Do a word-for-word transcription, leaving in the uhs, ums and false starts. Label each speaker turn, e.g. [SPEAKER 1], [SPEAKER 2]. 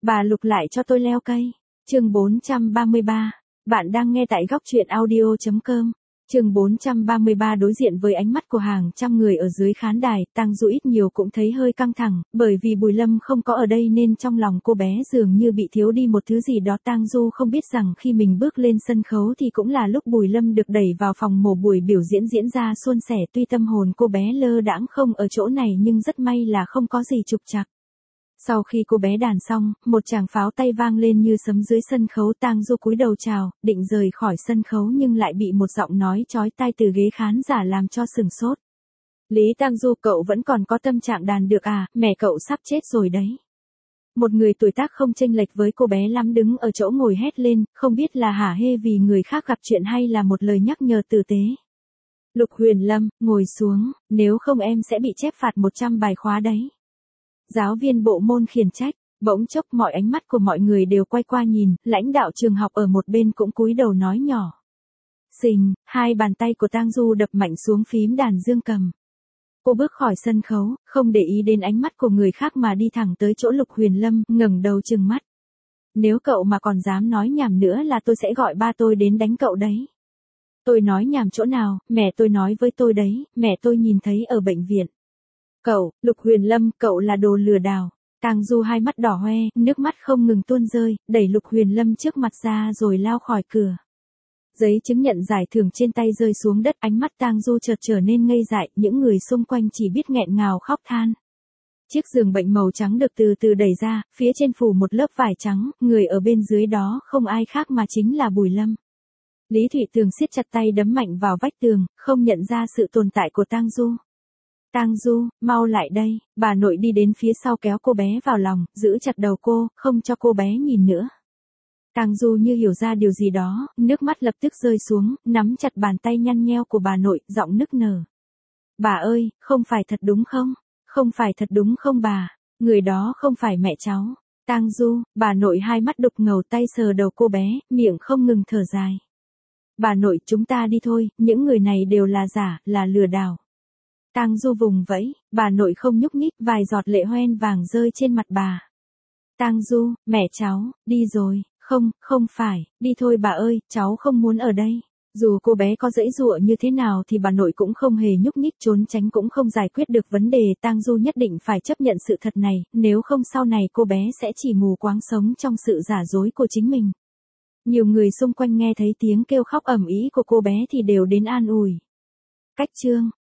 [SPEAKER 1] Bà Lục lại cho tôi leo cây. Chương bốn trăm ba mươi ba. Bạn đang nghe tại góc truyện audio chấm com. Chương bốn trăm ba mươi ba. Đối diện với ánh mắt của hàng trăm người ở dưới khán đài, Tang Du ít nhiều cũng thấy hơi căng thẳng, bởi vì Bùi Lâm không có ở đây nên trong lòng cô bé dường như bị thiếu đi một thứ gì đó. Tang Du không biết rằng khi mình bước lên sân khấu thì cũng là lúc Bùi Lâm được đẩy vào phòng mổ, buổi biểu diễn diễn ra suôn sẻ. Tuy tâm hồn cô bé lơ đãng không ở chỗ này nhưng rất may là không có gì trục trặc. Sau khi cô bé đàn xong, một tràng pháo tay vang lên như sấm dưới sân khấu. Tang Du cúi đầu chào, định rời khỏi sân khấu nhưng lại bị một giọng nói chói tai từ ghế khán giả làm cho sửng sốt. Lý Tang Du, cậu vẫn còn có tâm trạng đàn được à, mẹ cậu sắp chết rồi đấy. Một người tuổi tác không chênh lệch với cô bé lắm đứng ở chỗ ngồi hét lên, không biết là hả hê vì người khác gặp chuyện hay là một lời nhắc nhở tử tế. Lục Huyền Lâm, ngồi xuống, nếu không em sẽ bị chép phạt một trăm bài khóa đấy. Giáo viên bộ môn khiển trách. Bỗng chốc mọi ánh mắt của mọi người đều quay qua nhìn, lãnh đạo trường học ở một bên cũng cúi đầu nói nhỏ. Xình, hai bàn tay của Tang Du đập mạnh xuống phím đàn dương cầm. Cô bước khỏi sân khấu, không để ý đến ánh mắt của người khác mà đi thẳng tới chỗ Lục Huyền Lâm, ngẩng đầu trừng mắt. Nếu cậu mà còn dám nói nhảm nữa là tôi sẽ gọi ba tôi đến đánh cậu đấy. Tôi nói nhảm chỗ nào, mẹ tôi nói với tôi đấy, mẹ tôi nhìn thấy ở bệnh viện. Cậu, Lục Huyền Lâm, cậu là đồ lừa đảo. Tang Du hai mắt đỏ hoe, nước mắt không ngừng tuôn rơi, đẩy Lục Huyền Lâm trước mặt ra rồi lao khỏi cửa. Giấy chứng nhận giải thưởng trên tay rơi xuống đất, ánh mắt Tang Du chợt trở nên ngây dại, những người xung quanh chỉ biết nghẹn ngào khóc than. Chiếc giường bệnh màu trắng được từ từ đẩy ra, phía trên phủ một lớp vải trắng, người ở bên dưới đó không ai khác mà chính là Bùi Lâm. Lý Thụy Tường siết chặt tay đấm mạnh vào vách tường, không nhận ra sự tồn tại của Tang Du. Tang Du, mau lại đây, bà nội đi đến phía sau kéo cô bé vào lòng, giữ chặt đầu cô, không cho cô bé nhìn nữa. Tang Du như hiểu ra điều gì đó, nước mắt lập tức rơi xuống, nắm chặt bàn tay nhăn nheo của bà nội, giọng nức nở. Bà ơi, không phải thật đúng không? Không phải thật đúng không bà? Người đó không phải mẹ cháu. Tang Du, bà nội hai mắt đục ngầu, tay sờ đầu cô bé, miệng không ngừng thở dài. Bà nội, chúng ta đi thôi, những người này đều là giả, là lừa đảo. Tang Du vùng vẫy, bà nội không nhúc nhích, vài giọt lệ hoen vàng rơi trên mặt bà. Tang Du, mẹ cháu, đi rồi, không, không phải, đi thôi bà ơi, cháu không muốn ở đây. Dù cô bé có giãy giụa như thế nào thì bà nội cũng không hề nhúc nhích, trốn tránh cũng không giải quyết được vấn đề. Tang Du nhất định phải chấp nhận sự thật này, nếu không sau này cô bé sẽ chỉ mù quáng sống trong sự giả dối của chính mình. Nhiều người xung quanh nghe thấy tiếng kêu khóc ầm ĩ của cô bé thì đều đến an ủi. Cách chương